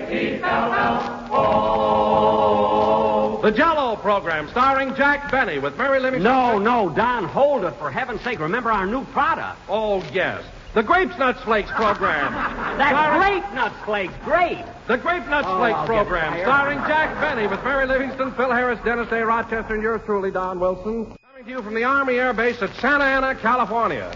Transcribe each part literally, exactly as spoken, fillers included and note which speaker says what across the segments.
Speaker 1: E L L O.
Speaker 2: The Jell-O program, starring Jack Benny with Mary Livingstone.
Speaker 3: No, no, Don, hold it, for heaven's sake. Remember our new product.
Speaker 2: Oh, yes. The Grape Nuts Flakes program.
Speaker 3: That's
Speaker 2: starring...
Speaker 3: Grape Nuts Flakes, great.
Speaker 2: The Grape Nuts
Speaker 3: Oh,
Speaker 2: Flakes
Speaker 3: I'll
Speaker 2: program,
Speaker 3: get
Speaker 2: starring Jack Benny with Mary Livingston, Phil Harris, Dennis A. Rochester, and yours truly, Don Wilson. Coming to you from the Army Air Base at Santa Ana, California.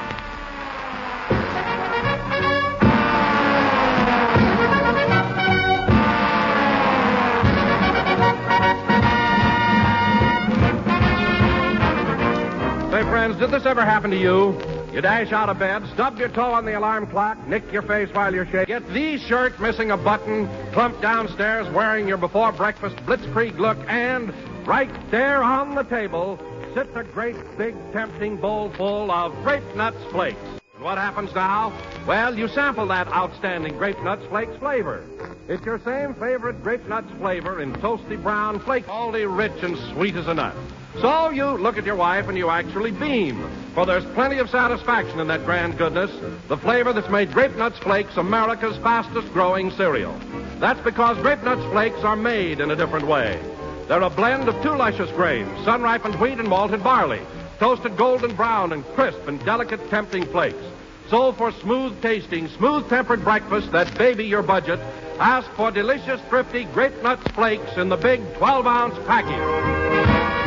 Speaker 2: Say, friends, did this ever happen to you? You dash out of bed, stub your toe on the alarm clock, nick your face while you're shaking. Get the shirt missing a button, plump downstairs wearing your before breakfast blitzkrieg look, and right there on the table sits a great big tempting bowl full of Grape Nuts Flakes. And what happens now? Well, you sample that outstanding Grape Nuts Flakes flavor. It's your same favorite Grape Nuts flavor in toasty brown flakes, salty, rich, and sweet as a nut. So you look at your wife and you actually beam, for there's plenty of satisfaction in that grand goodness, the flavor that's made Grape Nuts Flakes America's fastest-growing cereal. That's because Grape Nuts Flakes are made in a different way. They're a blend of two luscious grains, sun-ripened wheat and malted barley, toasted golden brown and crisp and delicate, tempting flakes. So for smooth-tasting, smooth-tempered breakfast that baby your budget, ask for delicious, thrifty Grape Nuts Flakes in the big twelve-ounce package.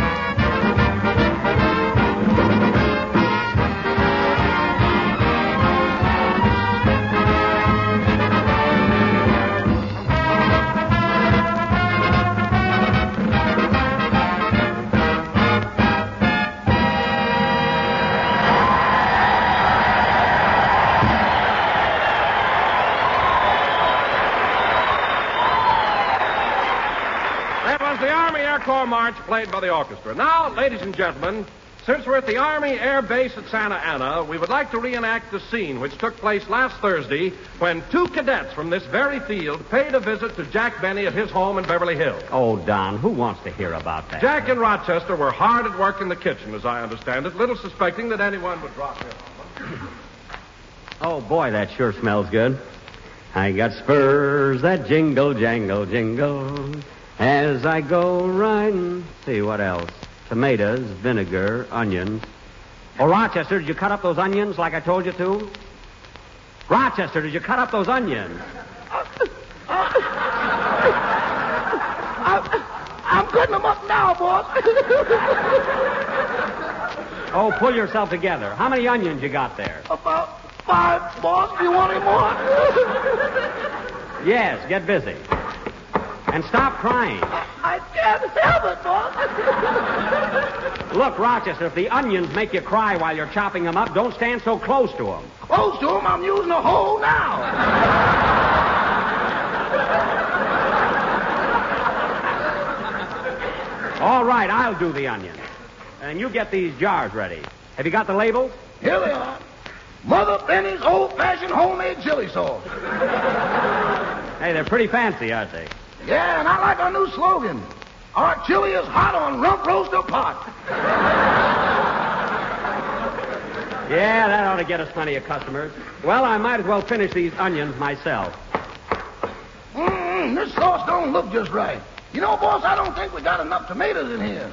Speaker 2: Corps March played by the orchestra. Now, ladies and gentlemen, since we're at the Army Air Base at Santa Ana, we would like to reenact the scene which took place last Thursday when two cadets from this very field paid a visit to Jack Benny at his home in Beverly Hills.
Speaker 3: Oh, Don, who wants to hear about that?
Speaker 2: Jack and Rochester were hard at work in the kitchen, as I understand it, little suspecting that anyone would drop in.
Speaker 3: Oh, boy, that sure smells good. I got spurs that jingle, jangle, jingle. As I go riding, see what else? Tomatoes, vinegar, onions. Oh, Rochester, did you cut up those onions like I told you to? Rochester, did you cut up those onions?
Speaker 4: I'm, I'm cutting them up now, boss.
Speaker 3: Oh, pull yourself together. How many onions you got there?
Speaker 4: About five, boss. Do you want any more?
Speaker 3: Yes, get busy. And stop crying.
Speaker 4: I can't help it, boss.
Speaker 3: Look, Rochester, if the onions make you cry while you're chopping them up, don't stand so close to them.
Speaker 4: Close to them? I'm using a hoe now.
Speaker 3: All right, I'll do the onions. And you get these jars ready. Have you got the labels?
Speaker 4: Here they are. Mother Benny's old-fashioned homemade chili sauce.
Speaker 3: Hey, they're pretty fancy, aren't they?
Speaker 4: Yeah, and I like our new slogan. Our chili is hot on rump roaster pot.
Speaker 3: Yeah, that ought to get us plenty of customers. Well, I might as well finish these onions myself.
Speaker 4: Mmm, this sauce don't look just right. You know, boss, I don't think we got enough tomatoes in here.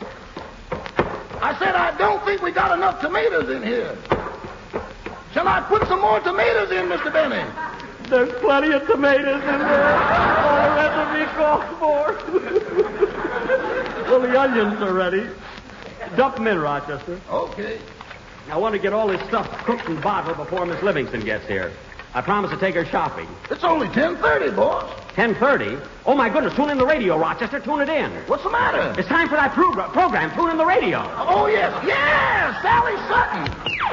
Speaker 4: I said I don't think we got enough tomatoes in here. Shall I put some more tomatoes in, Mister Benny?
Speaker 3: There's plenty of tomatoes in there. All the recipe calls for. Well, the onions are ready. Dump them in, Rochester.
Speaker 4: Okay.
Speaker 3: I want to get all this stuff cooked and bottled before Miss Livingston gets here. I promised to take her shopping.
Speaker 4: It's only ten thirty, boss.
Speaker 3: ten thirty? Oh, my goodness. Tune in the radio, Rochester. Tune it in.
Speaker 4: What's the matter?
Speaker 3: It's time for that pro- program. Tune in the radio.
Speaker 4: Oh, yes. Yes! Sally Sutton.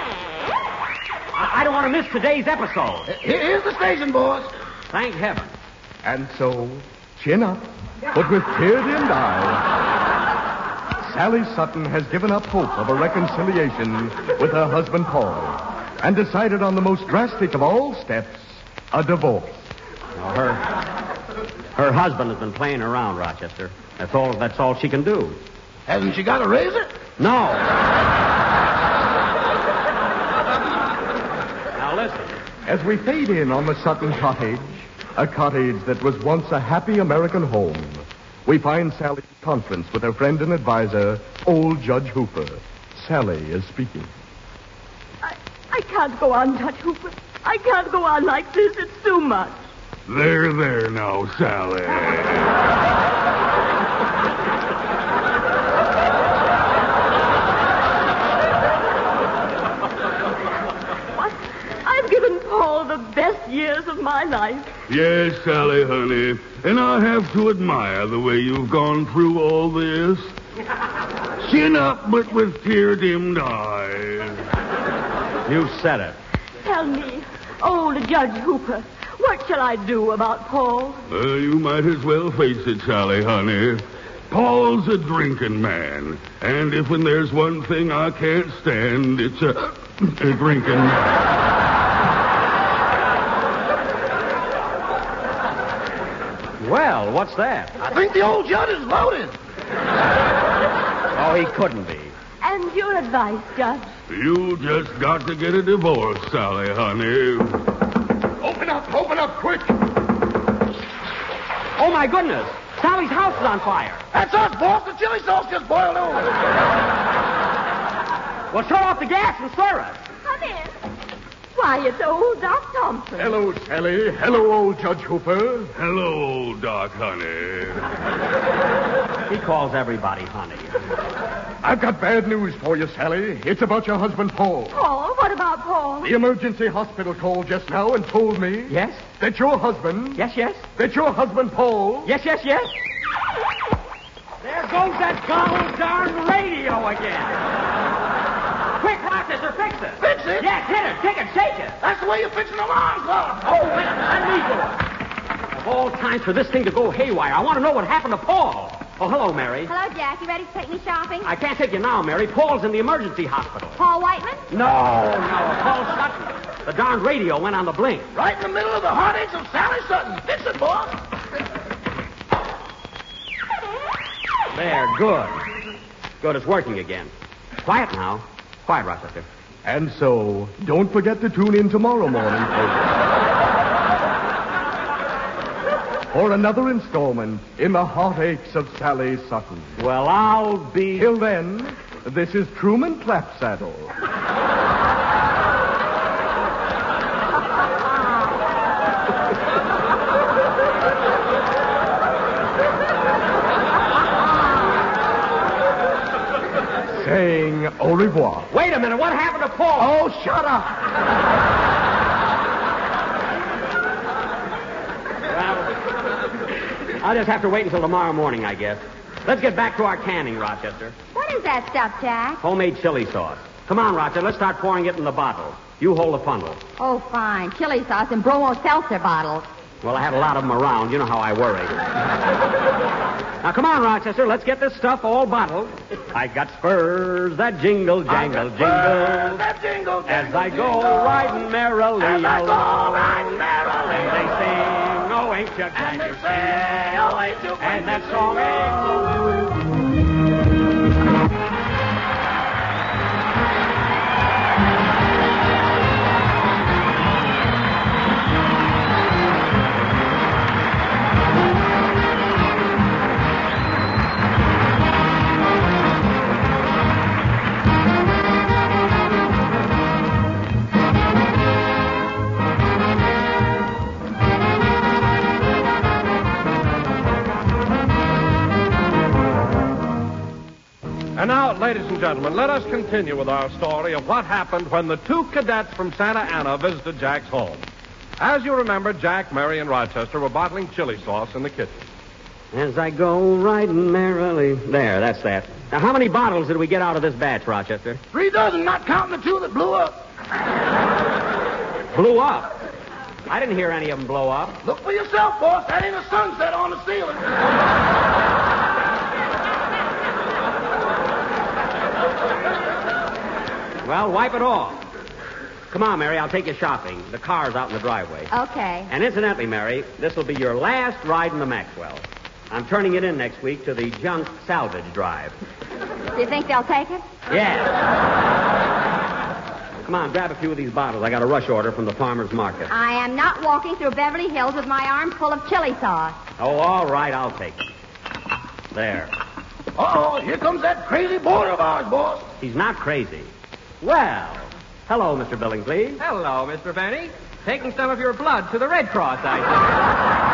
Speaker 3: I, I don't want to miss today's episode.
Speaker 4: Here's the station, boss.
Speaker 3: Thank heaven.
Speaker 5: And so, chin up, but with tear-dimmed eyes, Sally Sutton has given up hope of a reconciliation with her husband, Paul, and decided on the most drastic of all steps, a divorce.
Speaker 3: Now, her, her husband has been playing around, Rochester. That's all, that's all she can do.
Speaker 4: Hasn't she got a razor?
Speaker 3: No. Now, listen.
Speaker 5: As we fade in on the Sutton cottage, a cottage that was once a happy American home, we find Sally in conference with her friend and advisor, old Judge Hooper. Sally is speaking.
Speaker 1: I, I can't go on, Judge Hooper. I can't go on like this. It's too much.
Speaker 6: There, there now, Sally.
Speaker 1: What? I've given Paul the best years of my life.
Speaker 6: Yes, Sally, honey. And I have to admire the way you've gone through all this. Chin up, but with tear-dimmed eyes.
Speaker 3: You said it.
Speaker 1: Tell me, old Judge Hooper, what shall I do about Paul?
Speaker 6: Well, you might as well face it, Sally, honey. Paul's a drinking man. And if when there's one thing I can't stand, it's a, a drinking man.
Speaker 3: Well, what's that?
Speaker 4: I think the old judge is loaded.
Speaker 3: Oh, he couldn't be.
Speaker 1: And your advice, Judge?
Speaker 6: You just got to get a divorce, Sally, honey.
Speaker 4: Open up, open up, quick.
Speaker 3: Oh, my goodness. Sally's house is on fire.
Speaker 4: That's us, boss. The chili sauce just boiled over.
Speaker 3: Well, shut off the gas and stir it.
Speaker 1: Come in. Why, it's old Doc Thompson.
Speaker 5: Hello, Sally. Hello, old Judge Hooper.
Speaker 6: Hello, old Doc, honey.
Speaker 3: He calls everybody honey.
Speaker 5: I've got bad news for you, Sally. It's about your husband, Paul.
Speaker 1: Paul? What about Paul?
Speaker 5: The emergency hospital called just now and told me...
Speaker 3: Yes?
Speaker 5: That your husband...
Speaker 3: Yes, yes?
Speaker 5: That your husband, Paul...
Speaker 3: Yes, yes, yes? There goes that gobble darn radio again. Quick, Rochester, fix it.
Speaker 4: Fix it?
Speaker 3: Yes, hit it, kick it, shake it.
Speaker 4: That's the way you fix an alarm clock.
Speaker 3: Oh, wait a minute, let me do it. Of all times for this thing to go haywire, I want to know what happened to Paul. Oh, hello, Mary.
Speaker 7: Hello, Jack. You ready to take me shopping?
Speaker 3: I can't take you now, Mary. Paul's in the emergency hospital.
Speaker 7: Paul Whiteman?
Speaker 3: No, no, Paul Sutton. The darn radio went on the blink.
Speaker 4: Right in the middle of the heartaches of Sally Sutton. Fix it, boss.
Speaker 3: There, good. Good, it's working again. Quiet now. Quiet, Rochester.
Speaker 5: And so, don't forget to tune in tomorrow morning, folks, for another installment in the heartaches of Sally Sutton.
Speaker 3: Well, I'll be...
Speaker 5: Till then, this is Truman Clapsaddle. Saying au revoir.
Speaker 3: Wait a minute, what happened to Paul?
Speaker 4: Oh, shut up.
Speaker 3: Well, I'll just have to wait until tomorrow morning, I guess. Let's get back to our canning, Rochester.
Speaker 7: What is that stuff, Jack?
Speaker 3: Homemade chili sauce. Come on, Rochester, let's start pouring it in the bottle. You hold the funnel.
Speaker 7: Oh, fine. Chili sauce and bromo seltzer bottles.
Speaker 3: Well, I have a lot of them around. You know how I worry. Now, come on, Rochester. Let's get this stuff all bottled. I got spurs that jingle, jangle, jingle.
Speaker 4: Spurs that jingle, jangle,
Speaker 3: As I go
Speaker 4: jingle.
Speaker 3: riding merrily
Speaker 4: As I go
Speaker 3: along.
Speaker 4: riding merrily
Speaker 3: And they sing, oh, ain't you glad
Speaker 4: And they
Speaker 3: you're
Speaker 4: say, oh, ain't you
Speaker 3: And that
Speaker 4: glad
Speaker 3: song ain't
Speaker 2: And now, ladies and gentlemen, let us continue with our story of what happened when the two cadets from Santa Ana visited Jack's home. As you remember, Jack, Mary, and Rochester were bottling chili sauce in the kitchen.
Speaker 3: As I go riding merrily. There, that's that. Now, how many bottles did we get out of this batch, Rochester?
Speaker 4: Three dozen, not counting the two that blew up.
Speaker 3: Blew up. I didn't hear any of them blow up.
Speaker 4: Look for yourself, boss. That ain't a sunset on the ceiling.
Speaker 3: Well, wipe it off. Come on, Mary, I'll take you shopping. The car's out in the driveway.
Speaker 7: Okay.
Speaker 3: And incidentally, Mary, this will be your last ride in the Maxwell. I'm turning it in next week to the junk salvage drive.
Speaker 7: Do you think they'll take it?
Speaker 3: Yeah. Come on, grab a few of these bottles. I got a rush order from the farmer's market.
Speaker 7: I am not walking through Beverly Hills with my arms full of chili sauce.
Speaker 3: Oh, all right, I'll take it. There.
Speaker 4: Uh-oh, here comes that crazy boy of ours, boss.
Speaker 3: He's not crazy. Well, hello, Mister Billingsley.
Speaker 8: Hello, Mister Benny. Taking some of your blood to the Red Cross, I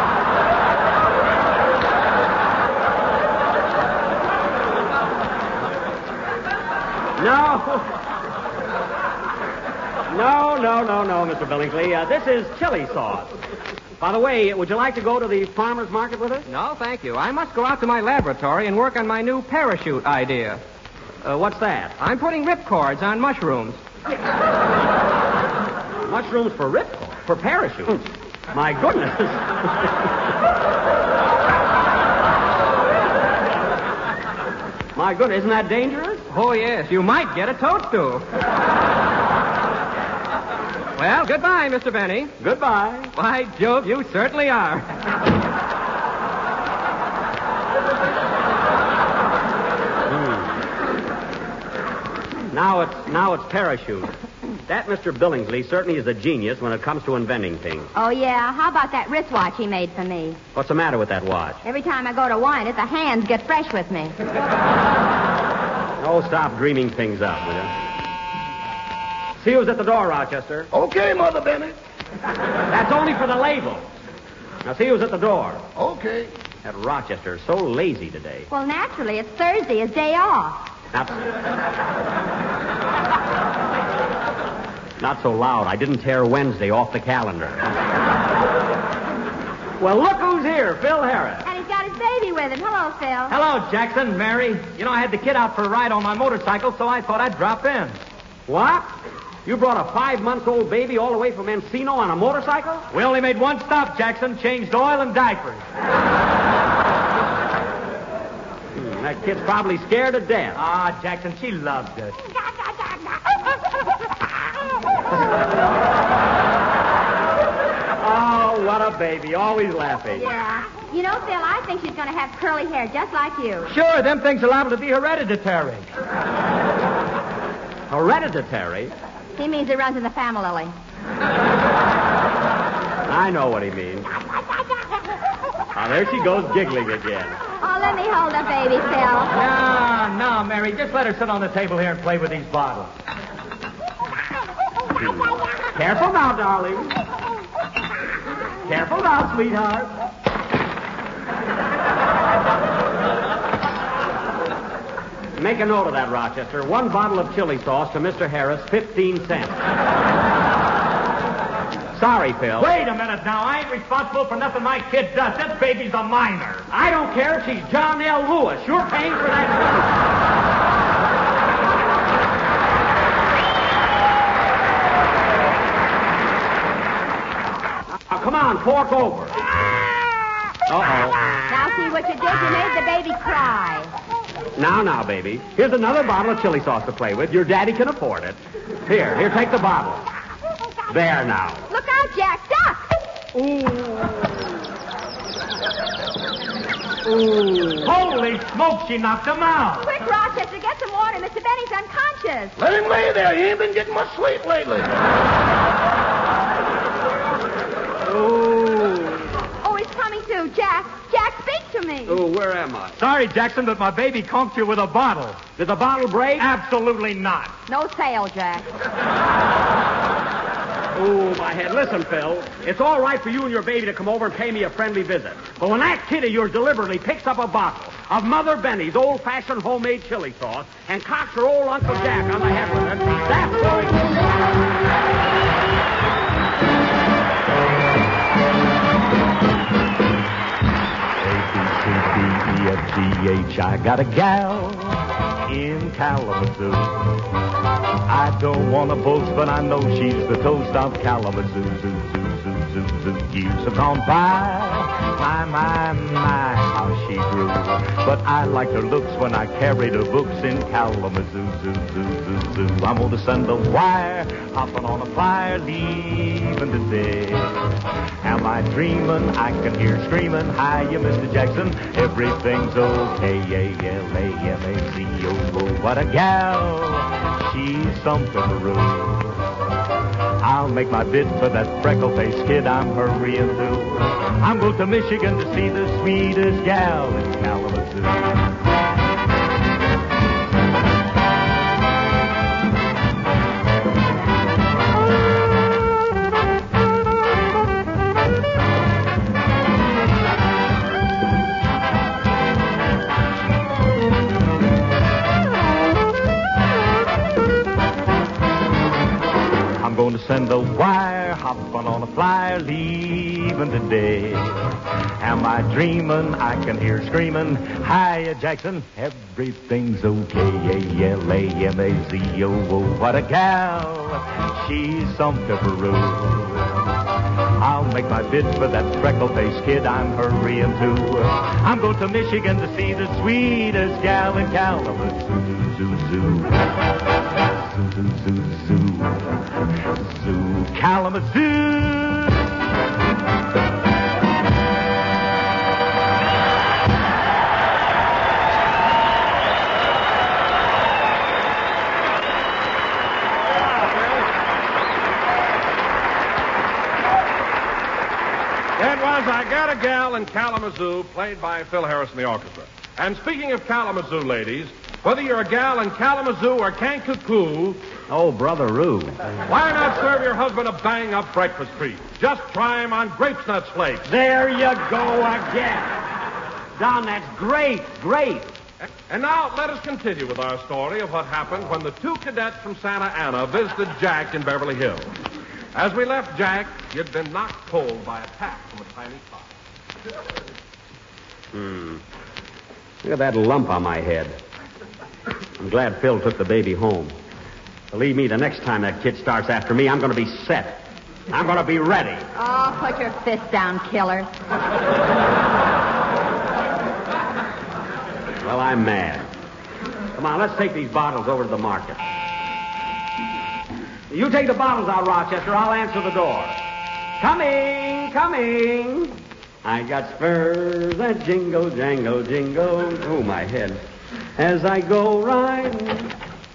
Speaker 3: No. No, no, no, no, Mister Billingsley. Uh, this is chili sauce. By the way, would you like to go to the farmer's market with us?
Speaker 8: think. No, thank you. I must go out to my laboratory and work on my new parachute idea.
Speaker 3: Uh, what's that?
Speaker 8: I'm putting ripcords on mushrooms.
Speaker 3: Mushrooms for rip, for parachutes. My goodness. My goodness, isn't that dangerous?
Speaker 8: Oh, yes, you might get a toadstool. Well, goodbye, Mister Benny.
Speaker 3: Goodbye.
Speaker 8: By Jove, you certainly are.
Speaker 3: Now it's now it's parachute. That Mister Billingsley certainly is a genius when it comes to inventing things.
Speaker 7: Oh, yeah? How about that wristwatch he made for me?
Speaker 3: What's the matter with that watch?
Speaker 7: Every time I go to wind it, the hands get fresh with me.
Speaker 3: Oh, stop dreaming things up, will you? See who's at the door, Rochester.
Speaker 4: Okay, Mother Bennett.
Speaker 3: That's only for the label. Now see who's at the door.
Speaker 4: Okay.
Speaker 3: That Rochester is so lazy today.
Speaker 7: Well, naturally, it's Thursday, his day off.
Speaker 3: Not, not so loud. I didn't tear Wednesday off the calendar. Well, look who's here, Phil Harris.
Speaker 7: And he's got his baby with him. Hello, Phil.
Speaker 8: Hello, Jackson, Mary. You know, I had the kid out for a ride on my motorcycle, so I thought I'd drop in.
Speaker 3: What? You brought a five-month-old baby all the way from Encino on a motorcycle?
Speaker 8: We only made one stop, Jackson. Changed oil and diapers.
Speaker 3: Hmm, that kid's probably scared to death.
Speaker 8: Ah, Jackson, she loves it.
Speaker 3: Oh, what a baby. Always laughing.
Speaker 7: Yeah. You know, Phil, I think she's going to have curly hair just like you.
Speaker 8: Sure, them things are liable to be hereditary.
Speaker 3: Hereditary?
Speaker 7: He means it runs in the family.
Speaker 3: I know what he means. Ah, there she goes giggling again.
Speaker 7: Oh, let me hold the baby, Phil.
Speaker 8: No, no, Mary. Just let her sit on the table here and play with these bottles.
Speaker 3: Careful now, darling. Careful now, sweetheart. Make a note of that, Rochester. One bottle of chili sauce to Mister Harris, fifteen cents. Sorry, Phil.
Speaker 8: Wait a minute now. I ain't responsible for nothing my kid does. This baby's a minor.
Speaker 3: I don't care if she's John L. Lewis. You're paying for that. Now, come on, fork over. Uh-oh.
Speaker 7: Now, see what you did? You made the baby cry.
Speaker 3: Now, now, baby. Here's another bottle of chili sauce to play with. Your daddy can afford it. Here, here, take the bottle. There now.
Speaker 7: Look out, Jack. Duck!
Speaker 3: Ooh. Ooh.
Speaker 8: Holy smoke, she knocked him out.
Speaker 7: Quick, Rochester, get some water. Mister Benny's unconscious.
Speaker 4: Let him lay there. He ain't been getting much sleep lately.
Speaker 3: Ooh.
Speaker 7: Oh, he's coming to. Jack. Jack, speak to me.
Speaker 3: Ooh, where am I?
Speaker 8: Sorry, Jackson, but my baby conked you with a bottle.
Speaker 3: Did the bottle break?
Speaker 8: Absolutely not.
Speaker 7: No sale, Jack.
Speaker 3: Ooh, my head. Listen, Phil. It's all right for you and your baby to come over and pay me a friendly visit. But when that kid of yours deliberately picks up a bottle of Mother Benny's old-fashioned homemade chili sauce and cocks her old Uncle Jack on the head with it, that's going
Speaker 9: A, B, C, D, E, F, G, H. I got a gal in Kalamazoo. I don't want to boast, but I know she's the toast of Kalamazoo. Zoo, zoo, zoo, zoo, zoo. Years have gone by. My, my, my, how she grew. But I liked her looks when I carried her books in Kalamazoo. Zoo, zoo, zoo, zoo. I'm going to send a wire, hopping on a flyer, leaving even today. Am I dreaming? I can hear screaming. Hiya, Mister Jackson. Everything's okay. A L A M A C O. What a gal. She's something to rule. I'll make my bid for that freckle-faced kid I'm hurrying through. I'm going to Michigan to see the sweetest gal in Kalamazoo. Send a wire, hopping on a flyer, leaving today. Am I dreaming? I can hear screaming. Hiya, Jackson. Everything's okay. A L A M A Z O O. What a gal. She's some pepperoo. I'll make my bid for that freckle-faced kid I'm hurrying to. I'm going to Michigan to see the sweetest gal in Kalamazoo. Zoo, zoo, zoo, zoo, zoo, zoo. Zoo, Kalamazoo.
Speaker 2: It was I Got a Gal in Kalamazoo, played by Phil Harris and the orchestra. And speaking of Kalamazoo, ladies, whether you're a gal in Kalamazoo or Kankakoo,
Speaker 3: oh, Brother Roo,
Speaker 2: why not serve your husband a bang-up breakfast treat? Just try him on Grapes Nuts Flakes.
Speaker 3: There you go again. Don, that's great, great.
Speaker 2: And now let us continue with our story of what happened when the two cadets from Santa Ana visited Jack in Beverly Hills. As we left Jack, he had been knocked cold by a tap from a tiny pot.
Speaker 3: Hmm. Look at that lump on my head. I'm glad Phil took the baby home. Believe me, the next time that kid starts after me, I'm going to be set. I'm going to be ready.
Speaker 7: Oh, put your fist down, killer.
Speaker 3: Well, I'm mad. Come on, let's take these bottles over to the market. You take the bottles out, Rochester. I'll answer the door. Coming, coming. I got spurs that jingle, jangle, jingle. Oh, my head. As I go riding.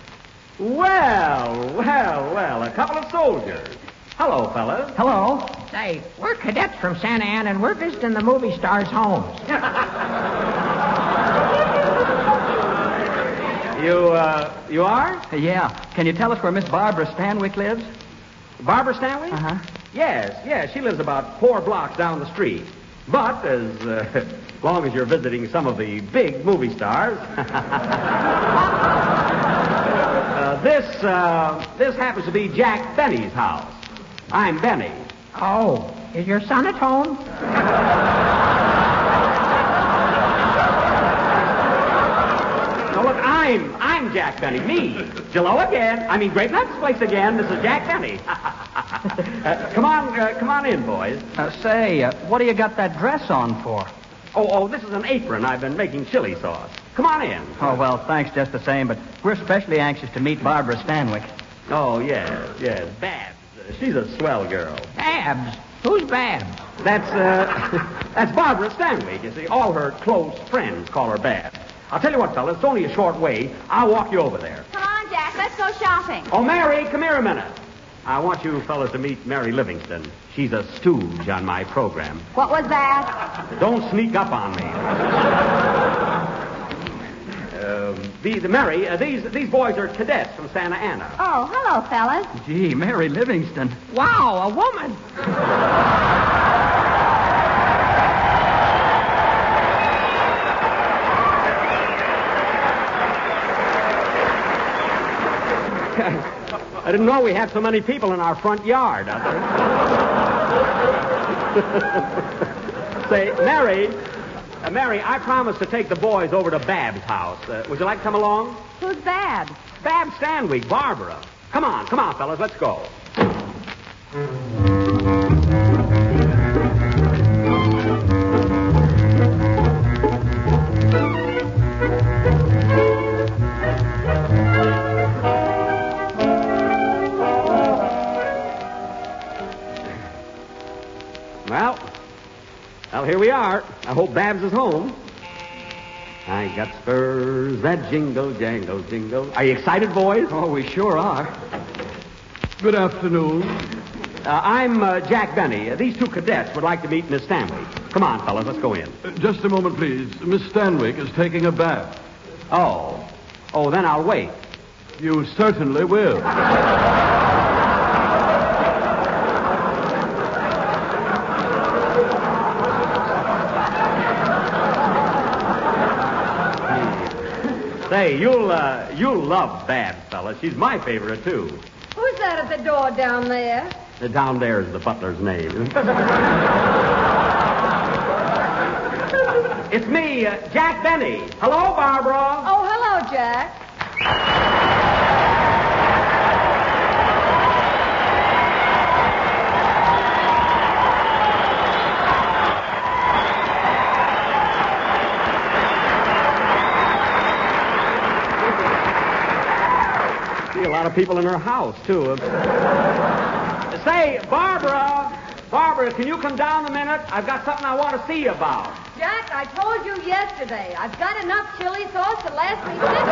Speaker 3: Well, well, well, a couple of soldiers. Hello, fellas.
Speaker 8: Hello. Say, we're cadets from Santa Ana, and we're visiting the movie stars' homes.
Speaker 3: You, uh, you are?
Speaker 8: Yeah. Can you tell us where Miss Barbara Stanwyck lives?
Speaker 3: Barbara Stanwyck?
Speaker 8: Uh-huh.
Speaker 3: Yes, yes. She lives about four blocks down the street. But as, uh, as long as you're visiting some of the big movie stars... uh, this, uh, this happens to be Jack Benny's house. I'm Benny.
Speaker 8: Oh, is your son at home?
Speaker 3: No, look, I'm, I'm Jack Benny. Me. Hello again. I mean, Great Nuts Place again. This is Jack Benny. uh, come on, uh, come on in, boys.
Speaker 8: Uh, say, uh, what do you got that dress on for?
Speaker 3: Oh, oh, this is an apron. I've been making chili sauce. Come on in.
Speaker 8: Oh, well, thanks just the same, but we're especially anxious to meet Barbara Stanwyck.
Speaker 3: Oh, yes, yes. Babs. Uh, she's a swell girl.
Speaker 8: Babs? Who's Babs?
Speaker 3: That's, uh, that's Barbara Stanwyck. You see, all her close friends call her Babs. I'll tell you what, fellas, it's only a short way. I'll walk you over there.
Speaker 7: Come on, Jack, let's go shopping.
Speaker 3: Oh, Mary, come here a minute. I want you fellas to meet Mary Livingston. She's a stooge on my program.
Speaker 7: What was that?
Speaker 3: Don't sneak up on me. um, the, the Mary, uh, these these boys are cadets from Santa Ana.
Speaker 7: Oh, hello, fellas.
Speaker 8: Gee, Mary Livingston. Wow, a woman. I didn't know we had so many people in our front yard.
Speaker 3: Say, Mary, uh, Mary, I promised to take the boys over to Bab's house. Uh, would you like to come along?
Speaker 7: Who's Babs?
Speaker 3: Babs Stanwyck, Barbara. Come on, come on, fellas, let's go. Well, well, here we are. I hope Babs is home. I got spurs that jingle, jangle, jingle. Are you excited, boys?
Speaker 8: Oh, we sure are.
Speaker 6: Good afternoon.
Speaker 3: Uh, I'm uh, Jack Benny. Uh, these two cadets would like to meet Miss Stanwyck. Come on, fellas, let's go in.
Speaker 6: Uh, just a moment, please. Miss Stanwyck is taking a bath.
Speaker 3: Oh. Oh, then I'll wait.
Speaker 6: You certainly will.
Speaker 3: Say, you'll uh, you'll love Babs, fellas. She's my favorite, too.
Speaker 7: Who's that at the door down there?
Speaker 3: Uh, down there is the butler's name. It's me, uh, Jack Benny. Hello, Barbara.
Speaker 7: Oh, hello, Jack.
Speaker 3: See a lot of people in her house, too. Say, Barbara, Barbara, can you come down a minute? I've got something I want to see you about.
Speaker 7: Jack, I told you yesterday. I've got enough chili sauce to last me six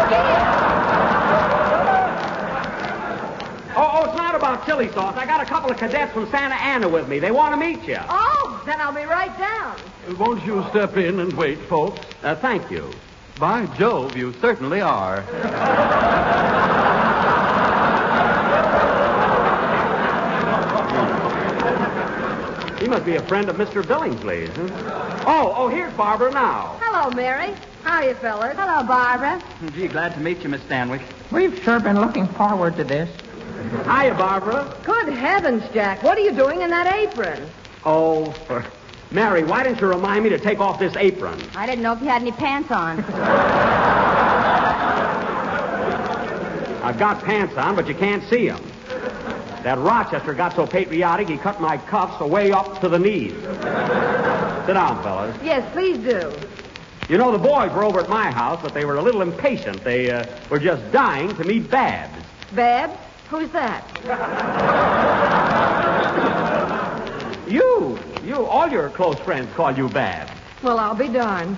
Speaker 7: years.
Speaker 3: Oh, oh, it's not about chili sauce. I got a couple of cadets from Santa Ana with me. They want to meet you.
Speaker 7: Oh, then I'll be right down.
Speaker 6: Won't you step in and wait, folks?
Speaker 3: Uh, thank you.
Speaker 8: By Jove, you certainly are.
Speaker 3: He must be a friend of Mister Billingsley's. Huh? Oh, oh, here's Barbara now.
Speaker 7: Hello, Mary. How are you, fellas? Hello, Barbara.
Speaker 8: Gee, glad to meet you, Miss Stanwyck.
Speaker 10: We've sure been looking forward to this.
Speaker 3: Hiya, Barbara.
Speaker 7: Good heavens, Jack. What are you doing in that apron?
Speaker 3: Oh, for... Mary, why didn't you remind me to take off this apron?
Speaker 7: I didn't know if you had any pants on.
Speaker 3: I've got pants on, but you can't see them. That Rochester got so patriotic, he cut my cuffs way up to the knees. Sit down, fellas.
Speaker 7: Yes, please do.
Speaker 3: You know, the boys were over at my house, but they were a little impatient. They uh, were just dying to meet Babs.
Speaker 7: Babs? Who's that?
Speaker 3: You. You. All your close friends call you Babs.
Speaker 7: Well, I'll be darned.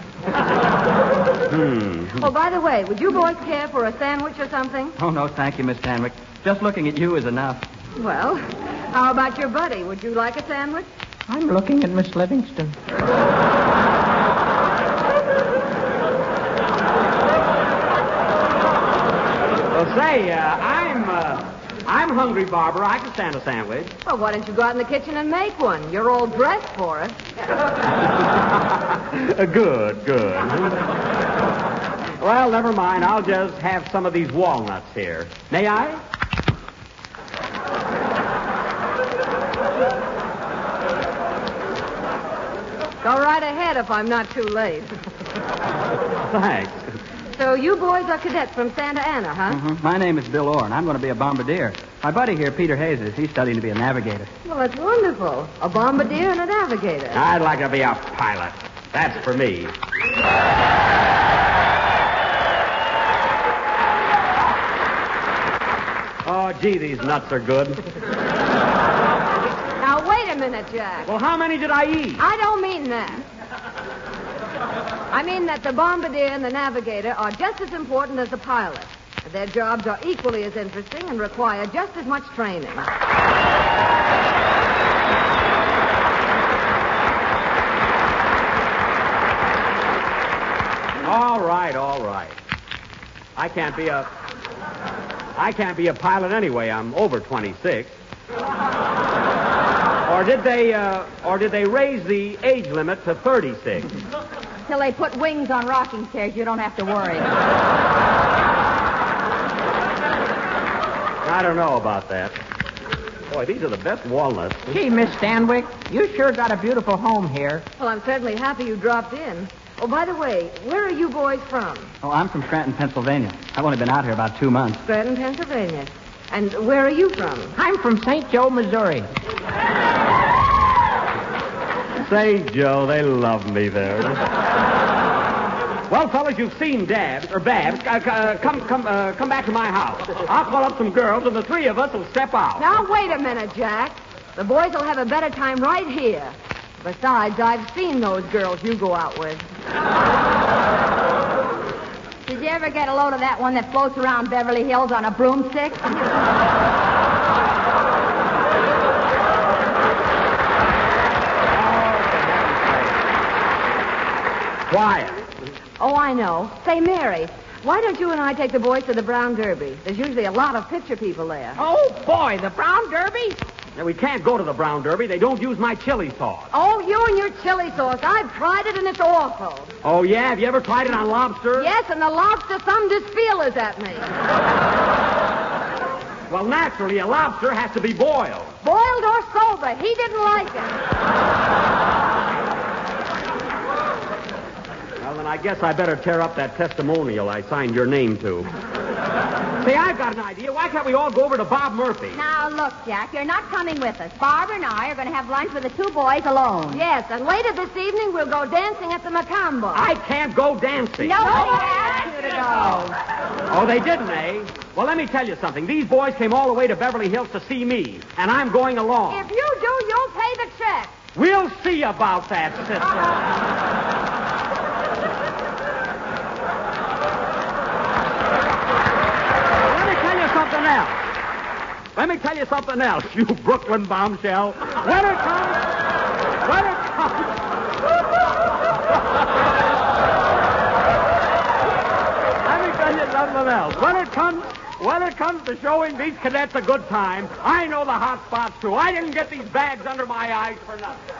Speaker 3: Hmm.
Speaker 7: Oh, by the way, would you boys care for a sandwich or something?
Speaker 8: Oh, no, thank you, Miss Stanwyck. Just looking at you is enough.
Speaker 7: Well, how about your buddy? Would you like a sandwich?
Speaker 10: I'm looking at Miss Livingston.
Speaker 3: Well, say, uh, I'm, uh, I'm hungry, Barbara. I can stand a sandwich.
Speaker 7: Well, why don't you go out in the kitchen and make one? You're all dressed for it.
Speaker 3: Uh, good, good. Well, never mind. I'll just have some of these walnuts here. May I?
Speaker 7: Go right ahead if I'm not too late.
Speaker 3: Thanks.
Speaker 7: So you boys are cadets from Santa Ana, huh?
Speaker 8: Mm-hmm. My name is Bill Orr, and I'm going to be a bombardier. My buddy here, Peter Hayes, is he's studying to be a navigator.
Speaker 7: Well, that's wonderful. A bombardier and a navigator.
Speaker 3: I'd like to be a pilot. That's for me. Oh, gee, these nuts are good.
Speaker 7: Now, wait a minute, Jack.
Speaker 3: Well, how many did I eat?
Speaker 7: I don't mean that. I mean that the bombardier and the navigator are just as important as the pilot. Their jobs are equally as interesting and require just as much training.
Speaker 3: All right, all right. I can't be a... I can't be a pilot anyway. I'm over twenty-six. Or did they, uh, or did they raise the age limit to thirty-six?
Speaker 7: Till they put wings on rocking chairs, you don't have to worry.
Speaker 3: I don't know about that. Boy, these are the best walnuts.
Speaker 10: Gee, Miss Stanwyck, you sure got a beautiful home here.
Speaker 7: Well, I'm certainly happy you dropped in. Oh, by the way, where are you boys from?
Speaker 8: Oh, I'm from Scranton, Pennsylvania. I've only been out here about two months.
Speaker 7: Scranton, Pennsylvania. And where are you from?
Speaker 10: I'm from Saint Joe, Missouri.
Speaker 3: Say, Joe, they love me there. Well, fellas, you've seen Dabs, or Babs. Uh, uh, come come, uh, come back to my house. I'll call up some girls, and the three of us will step out.
Speaker 7: Now, wait a minute, Jack. The boys will have a better time right here. Besides, I've seen those girls you go out with.
Speaker 11: Did you ever get a load of that one that floats around Beverly Hills on a broomstick?
Speaker 3: Quiet.
Speaker 7: Oh, I know. Say, Mary, why don't you and I take the boys to the Brown Derby? There's usually a lot of picture people there.
Speaker 10: Oh, boy, the Brown Derby?
Speaker 3: Now, we can't go to the Brown Derby. They don't use my chili sauce.
Speaker 7: Oh, you and your chili sauce. I've tried it, and it's awful.
Speaker 3: Oh, yeah? Have you ever tried it on lobster?
Speaker 7: Yes, and the lobster thumbed his feelers at me.
Speaker 3: Well, naturally, a lobster has to be boiled.
Speaker 7: Boiled or sober. He didn't like it.
Speaker 3: Well, then I guess I better tear up that testimonial I signed your name to. Say, I've got an idea. Why can't we all go over to Bob Murphy?
Speaker 11: Now, look, Jack, you're not coming with us. Barbara and I are going to have lunch with the two boys alone.
Speaker 7: Yes, and later this evening we'll go dancing at the Macambo.
Speaker 3: I can't go dancing.
Speaker 11: Nobody asked you to go.
Speaker 3: Oh, they didn't, eh? Well, let me tell you something. These boys came all the way to Beverly Hills to see me, and I'm going along.
Speaker 7: If you do, you'll pay the check.
Speaker 3: We'll see about that, sister. Something else. Let me tell you something else, you Brooklyn bombshell. When it comes, when it comes. Let me tell you something else. When it comes, when it comes to showing these cadets a good time, I know the hot spots too. I didn't get these bags under my eyes for nothing.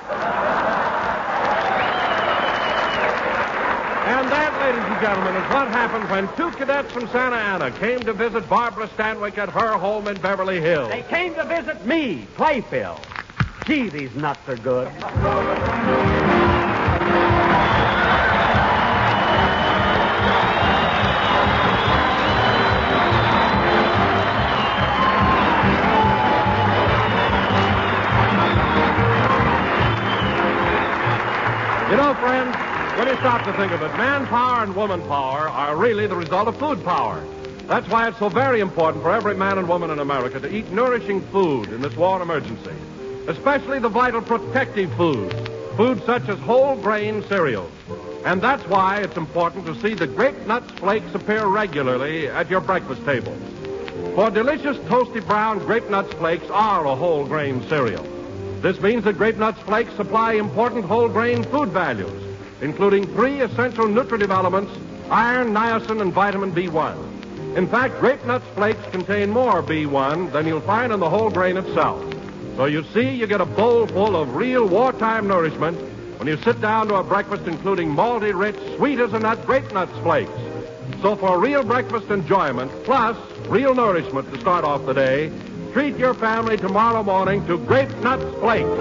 Speaker 2: And that, ladies and gentlemen, is what happened when two cadets from Santa Ana came to visit Barbara Stanwyck at her home in Beverly Hills.
Speaker 3: They came to visit me, Playfill. Gee, these nuts are good.
Speaker 2: You know, friends, when you stop to think of it, manpower and woman power are really the result of food power. That's why it's so very important for every man and woman in America to eat nourishing food in this war emergency, especially the vital protective foods, foods such as whole grain cereals. And that's why it's important to see the Grape Nuts Flakes appear regularly at your breakfast table. For delicious toasty brown Grape Nuts Flakes are a whole grain cereal. This means that Grape Nuts Flakes supply important whole grain food values, including three essential nutritive elements, iron, niacin, and vitamin B one. In fact, Grape Nuts Flakes contain more B one than you'll find in the whole grain itself. So you see, you get a bowl full of real wartime nourishment when you sit down to a breakfast including malty, rich, sweet as a nut Grape Nuts Flakes. So for real breakfast enjoyment, plus real nourishment to start off the day, treat your family tomorrow morning to Grape Nuts Flakes.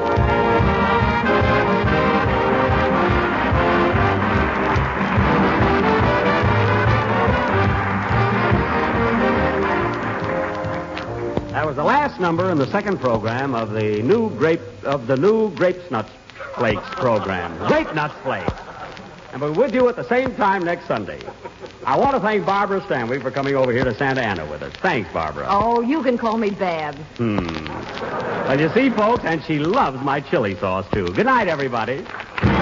Speaker 3: That was the last number in the second program of the new grape of the new Grape Nuts Flakes program. Grape Nuts Flakes. And we'll be with you at the same time next Sunday. I want to thank Barbara Stanwyck for coming over here to Santa Ana with us. Thanks, Barbara.
Speaker 7: Oh, you can call me Babs.
Speaker 3: Hmm. Well, you see, folks, and she loves my chili sauce, too. Good night, everybody.
Speaker 2: The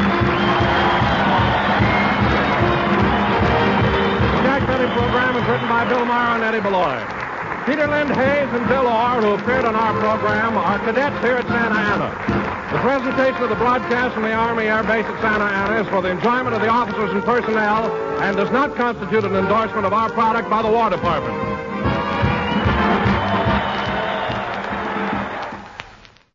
Speaker 2: Jack Benny program is written by Bill Maher and Eddie Beloit. Peter Lind Hayes and Bill Orr, who appeared on our program, are cadets here at Santa Ana. The presentation of the broadcast from the Army Air Base at Santa Ana is for the enjoyment of the officers and personnel and does not constitute an endorsement of our product by the War Department.